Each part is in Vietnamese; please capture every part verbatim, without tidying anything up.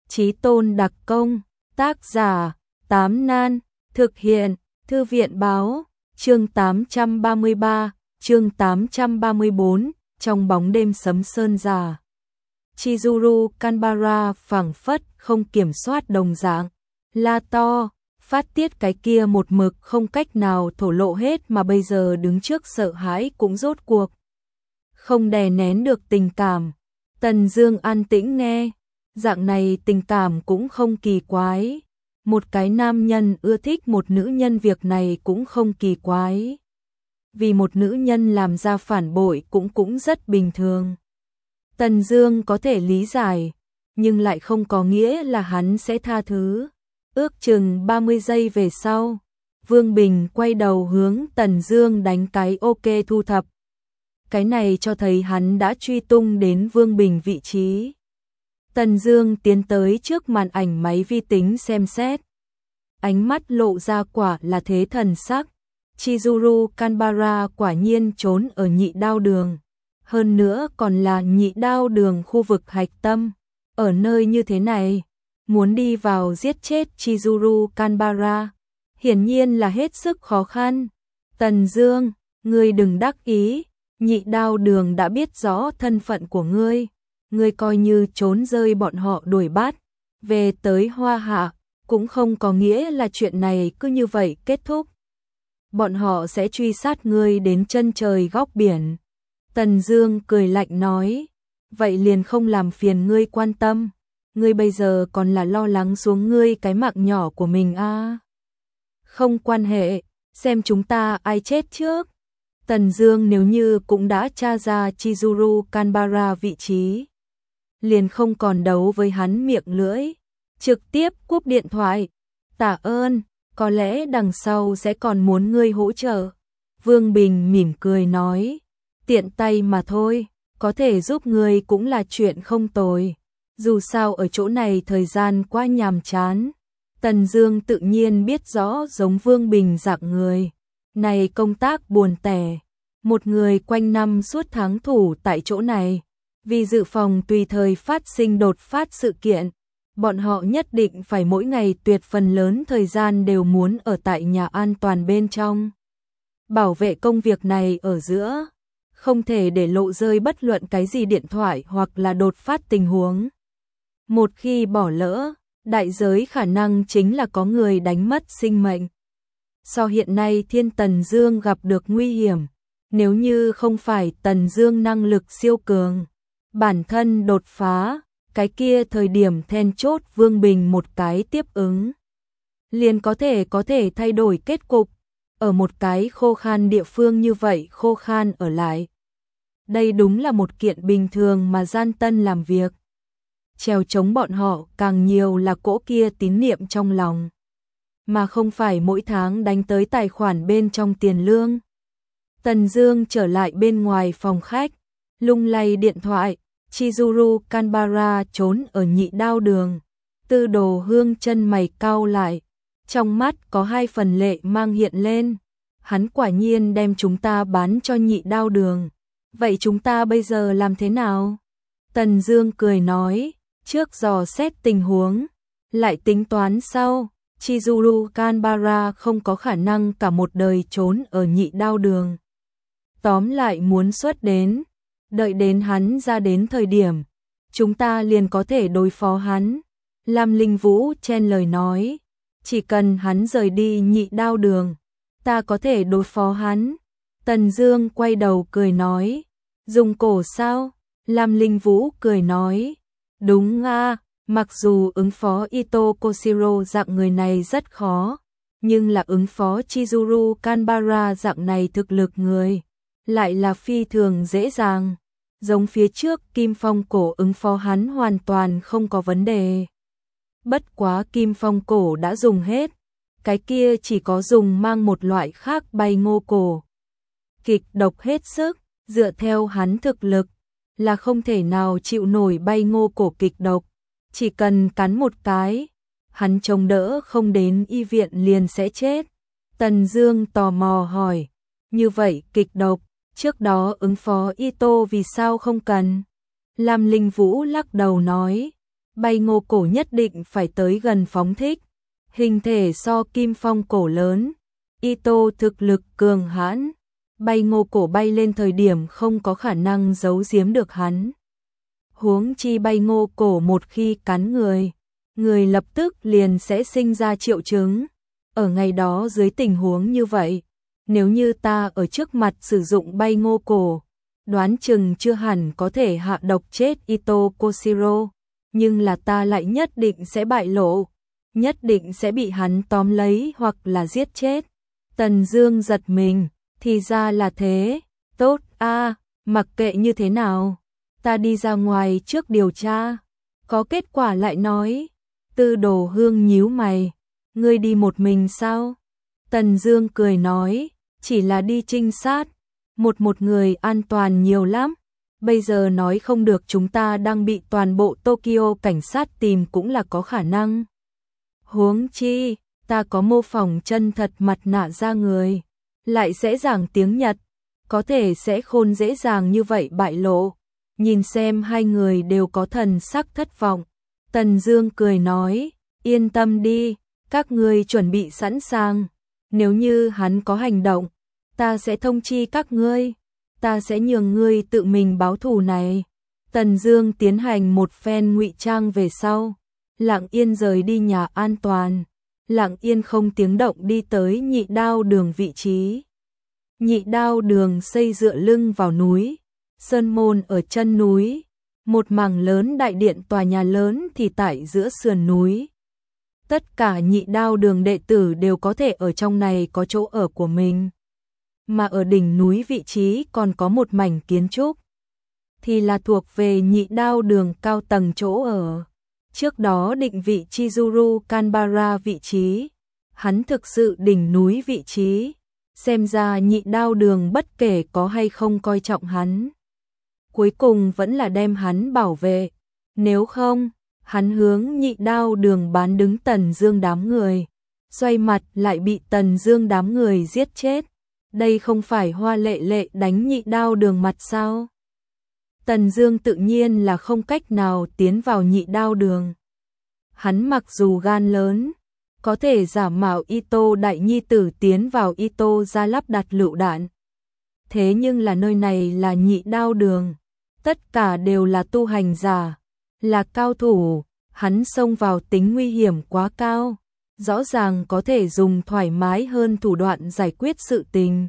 Chí Tôn đặc công, tác giả, Tám Nan, thực hiện, Thư viện báo, chương tám trăm ba mươi ba, chương tám trăm ba mươi bốn, trong bóng đêm sấm sơn già. Chizuru Kanbara phảng phất không kiểm soát đồng dạng, la to, phát tiết cái kia một mực không cách nào thổ lộ hết mà bây giờ đứng trước sợ hãi cũng rốt cuộc không đè nén được tình cảm. Tần Dương an tĩnh nghe, dạng này tình cảm cũng không kỳ quái. Một cái nam nhân ưa thích một nữ nhân việc này cũng không kỳ quái. Vì một nữ nhân làm ra phản bội cũng cũng rất bình thường. Tần Dương có thể lý giải, nhưng lại không có nghĩa là hắn sẽ tha thứ. Ước chừng ba mươi giây về sau, Vương Bình quay đầu hướng Tần Dương đánh cái ok thu thập. Cái này cho thấy hắn đã truy tung đến Vương Bình vị trí. Tần Dương tiến tới trước màn ảnh máy vi tính xem xét. Ánh mắt lộ ra quả là thế thần sắc. Chizuru Kanbara quả nhiên trốn ở Nhị Đao Đường. Hơn nữa còn là Nhị Đao Đường khu vực hạch tâm. Ở nơi như thế này, muốn đi vào giết chết Chizuru Kanbara, hiển nhiên là hết sức khó khăn. Tần Dương, ngươi đừng đắc ý, Nhị Đao Đường đã biết rõ thân phận của ngươi. Ngươi coi như trốn rơi bọn họ đuổi bắt, về tới Hoa Hạ, cũng không có nghĩa là chuyện này cứ như vậy kết thúc. Bọn họ sẽ truy sát ngươi đến chân trời góc biển. Tần Dương cười lạnh nói, vậy liền không làm phiền ngươi quan tâm. Ngươi bây giờ còn là lo lắng xuống ngươi cái mạng nhỏ của mình a. À? Không quan hệ, xem chúng ta ai chết trước. Tần Dương nếu như cũng đã tra ra Chizuru Kanbara vị trí, liền không còn đấu với hắn miệng lưỡi, trực tiếp cúp điện thoại. Tạ ơn, có lẽ đằng sau sẽ còn muốn ngươi hỗ trợ. Vương Bình mỉm cười nói, tiện tay mà thôi, có thể giúp ngươi cũng là chuyện không tồi. Dù sao ở chỗ này thời gian quá nhàm chán. Tần Dương tự nhiên biết rõ giống Vương Bình dạng người này công tác buồn tẻ, một người quanh năm suốt tháng thủ tại chỗ này, vì dự phòng tùy thời phát sinh đột phát sự kiện, bọn họ nhất định phải mỗi ngày tuyệt phần lớn thời gian đều muốn ở tại nhà an toàn bên trong. Bảo vệ công việc này ở giữa, không thể để lộ rơi bất luận cái gì điện thoại hoặc là đột phát tình huống. Một khi bỏ lỡ, đại giới khả năng chính là có người đánh mất sinh mệnh. So hiện nay Thiên Tần Dương gặp được nguy hiểm, nếu như không phải Tần Dương năng lực siêu cường, bản thân đột phá, cái kia thời điểm then chốt Vương Bình một cái tiếp ứng, liền có thể có thể thay đổi kết cục. Ở một cái khô khan địa phương như vậy khô khan ở lại, đây đúng là một kiện bình thường mà gian tân làm việc. Trèo chống bọn họ càng nhiều là cỗ kia tín niệm trong lòng, mà không phải mỗi tháng đánh tới tài khoản bên trong tiền lương. Tần Dương trở lại bên ngoài phòng khách, lung lay điện thoại. Chizuru Kanbara trốn ở Nhị Đao Đường. Tư Đồ Hương chân mày cau lại, trong mắt có hai phần lệ mang hiện lên. Hắn quả nhiên đem chúng ta bán cho Nhị Đao Đường. Vậy chúng ta bây giờ làm thế nào? Tần Dương cười nói, trước dò xét tình huống, lại tính toán sau. Chizuru Kanbara không có khả năng cả một đời trốn ở Nhị Đao Đường. Tóm lại muốn xuất đến, đợi đến hắn ra đến thời điểm, chúng ta liền có thể đối phó hắn. Lam Linh Vũ chen lời nói, chỉ cần hắn rời đi Nhị Đao Đường, ta có thể đối phó hắn. Tần Dương quay đầu cười nói, dùng cổ sao? Lam Linh Vũ cười nói, đúng a, mặc dù ứng phó Ito Koshiro dạng người này rất khó, nhưng là ứng phó Chizuru Kanbara dạng này thực lực người, lại là phi thường dễ dàng. Giống phía trước Kim Phong Cổ ứng phó hắn hoàn toàn không có vấn đề. Bất quá Kim Phong Cổ đã dùng hết, cái kia chỉ có dùng mang một loại khác bay ngô cổ. Kịch độc hết sức, dựa theo hắn thực lực, là không thể nào chịu nổi bay ngô cổ kịch độc. Chỉ cần cắn một cái, hắn chống đỡ không đến y viện liền sẽ chết. Tần Dương tò mò hỏi, như vậy kịch độc, trước đó ứng phó Ito vì sao không cần? Lam Linh Vũ lắc đầu nói, Bay ngô cổ nhất định phải tới gần phóng thích. Hình thể so kim phong cổ lớn, Ito thực lực cường hãn. Bay ngô cổ bay lên thời điểm không có khả năng giấu giếm được hắn. Huống chi bay ngô cổ một khi cắn người, người lập tức liền sẽ sinh ra triệu chứng. Ở ngày đó dưới tình huống như vậy, nếu như ta ở trước mặt sử dụng bay ngô cổ, đoán chừng chưa hẳn có thể hạ độc chết Ito Koshiro, nhưng là ta lại nhất định sẽ bại lộ, nhất định sẽ bị hắn tóm lấy hoặc là giết chết. Tần Dương giật mình, thì ra là thế, tốt a, mặc kệ như thế nào, ta đi ra ngoài trước điều tra, có kết quả lại nói. Tư Đồ Hương nhíu mày, ngươi đi một mình sao? Tần Dương cười nói, chỉ là đi trinh sát, một một người an toàn nhiều lắm, bây giờ nói không được chúng ta đang bị toàn bộ Tokyo cảnh sát tìm cũng là có khả năng. Huống chi, ta có mô phỏng chân thật mặt nạ ra người, lại dễ dàng tiếng Nhật, có thể sẽ khôn dễ dàng như vậy bại lộ. Nhìn xem hai người đều có thần sắc thất vọng. Tần Dương cười nói, yên tâm đi, các ngươi chuẩn bị sẵn sàng, nếu như hắn có hành động, ta sẽ thông chi các ngươi, ta sẽ nhường ngươi tự mình báo thù này. Tần Dương tiến hành một phen ngụy trang về sau, lặng yên rời đi nhà an toàn, lặng yên không tiếng động đi tới Nhị Đao Đường vị trí. Nhị Đao Đường xây dựa lưng vào núi, sơn môn ở chân núi, một mảng lớn đại điện tòa nhà lớn thì tại giữa sườn núi. Tất cả Nhị Đao Đường đệ tử đều có thể ở trong này có chỗ ở của mình. Mà ở đỉnh núi vị trí còn có một mảnh kiến trúc, thì là thuộc về Nhị Đao Đường cao tầng chỗ ở. Trước đó định vị Chizuru Kanbara vị trí, hắn thực sự đỉnh núi vị trí, xem ra Nhị Đao Đường bất kể có hay không coi trọng hắn, cuối cùng vẫn là đem hắn bảo vệ, nếu không, hắn hướng Nhị Đao Đường bán đứng Tần Dương đám người, xoay mặt lại bị Tần Dương đám người giết chết. Đây không phải Hoa Lệ Lệ đánh Nhị Đao Đường mặt sao? Tần Dương tự nhiên là không cách nào tiến vào Nhị Đao Đường. Hắn mặc dù gan lớn, có thể giả mạo Ito đại nhi tử tiến vào Ito gia lắp đặt lựu đạn. Thế nhưng là nơi này là Nhị Đao Đường, tất cả đều là tu hành giả, là cao thủ, hắn xông vào tính nguy hiểm quá cao, rõ ràng có thể dùng thoải mái hơn thủ đoạn giải quyết sự tình.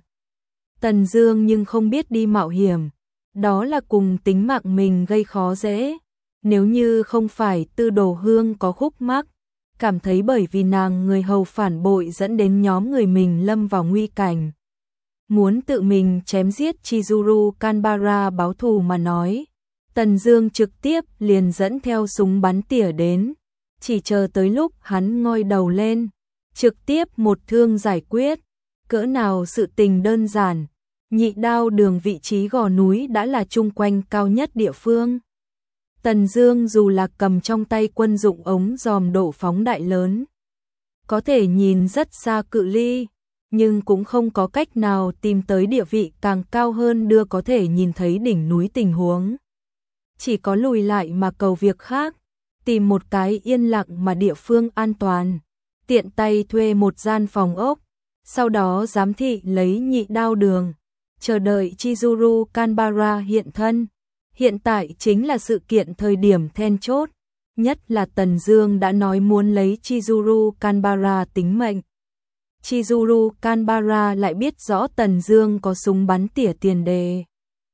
Tần Dương nhưng không biết đi mạo hiểm, đó là cùng tính mạng mình gây khó dễ. Nếu như không phải Tư Đồ Hương có khúc mắc, cảm thấy bởi vì nàng người hầu phản bội dẫn đến nhóm người mình lâm vào nguy cảnh, muốn tự mình chém giết Chizuru Kanbara báo thù mà nói, Tần Dương trực tiếp liền dẫn theo súng bắn tỉa đến, chỉ chờ tới lúc hắn ngoi đầu lên, trực tiếp một thương giải quyết. Cỡ nào sự tình đơn giản, Nhị Đao Đường vị trí gò núi đã là chung quanh cao nhất địa phương. Tần Dương dù là cầm trong tay quân dụng ống dòm độ phóng đại lớn, có thể nhìn rất xa cự ly, nhưng cũng không có cách nào tìm tới địa vị càng cao hơn đưa có thể nhìn thấy đỉnh núi tình huống. Chỉ có lùi lại mà cầu việc khác, tìm một cái yên lặng mà địa phương an toàn, tiện tay thuê một gian phòng ốc, sau đó giám thị lấy Nhị Đao Đường, chờ đợi Chizuru Kanbara hiện thân. Hiện tại chính là sự kiện thời điểm then chốt, nhất là Tần Dương đã nói muốn lấy Chizuru Kanbara tính mệnh. Chizuru Kanbara lại biết rõ Tần Dương có súng bắn tỉa tiền đề,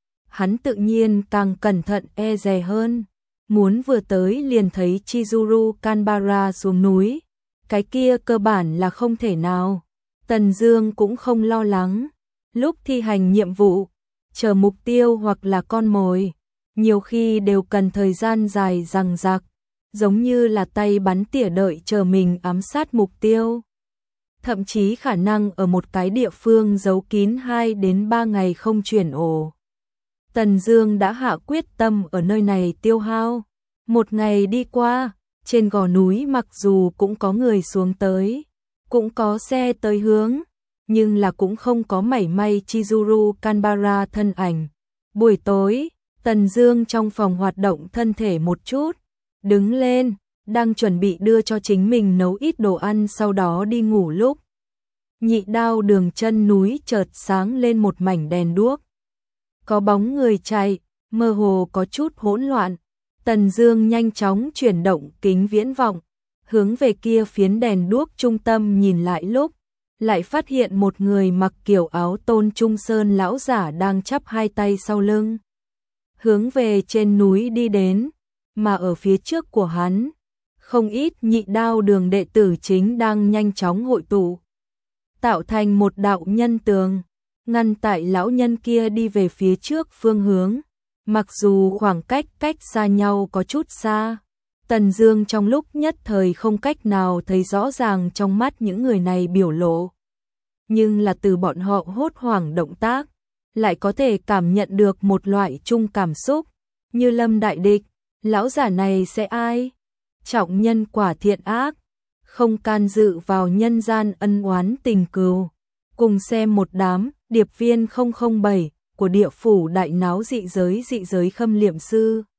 hắn tự nhiên càng cẩn thận e dè hơn, muốn vừa tới liền thấy Chizuru Kanbara xuống núi, cái kia cơ bản là không thể nào. Tần Dương cũng không lo lắng, lúc thi hành nhiệm vụ, chờ mục tiêu hoặc là con mồi, nhiều khi đều cần thời gian dài dằng dặc, giống như là tay bắn tỉa đợi chờ mình ám sát mục tiêu. Thậm chí khả năng ở một cái địa phương giấu kín hai đến ba ngày không chuyển ổ. Tần Dương đã hạ quyết tâm ở nơi này tiêu hao. Một ngày đi qua, trên gò núi mặc dù cũng có người xuống tới, cũng có xe tới hướng, nhưng là cũng không có mảy may Chizuru Kanbara thân ảnh. Buổi tối, Tần Dương trong phòng hoạt động thân thể một chút, đứng lên, đang chuẩn bị đưa cho chính mình nấu ít đồ ăn sau đó đi ngủ lúc. Nhị đao đường chân núi chợt sáng lên một mảnh đèn đuốc. Có bóng người chạy, mơ hồ có chút hỗn loạn. Tần Dương nhanh chóng chuyển động kính viễn vọng, hướng về kia phiến đèn đuốc trung tâm nhìn lại lúc, lại phát hiện một người mặc kiểu áo Tôn Trung Sơn lão giả đang chắp hai tay sau lưng, hướng về trên núi đi đến, mà ở phía trước của hắn, không ít nhị đao đường đệ tử chính đang nhanh chóng hội tụ, tạo thành một đạo nhân tường, ngăn tại lão nhân kia đi về phía trước phương hướng. Mặc dù khoảng cách cách xa nhau có chút xa, Tần Dương trong lúc nhất thời không cách nào thấy rõ ràng trong mắt những người này biểu lộ, nhưng là từ bọn họ hốt hoảng động tác, lại có thể cảm nhận được một loại chung cảm xúc, như lâm đại địch, lão giả này sẽ ai? Trọng nhân quả thiện ác, không can dự vào nhân gian ân oán tình cừu. Cùng xem một đám điệp viên không không bảy của địa phủ đại náo dị giới dị giới khâm liệm sư.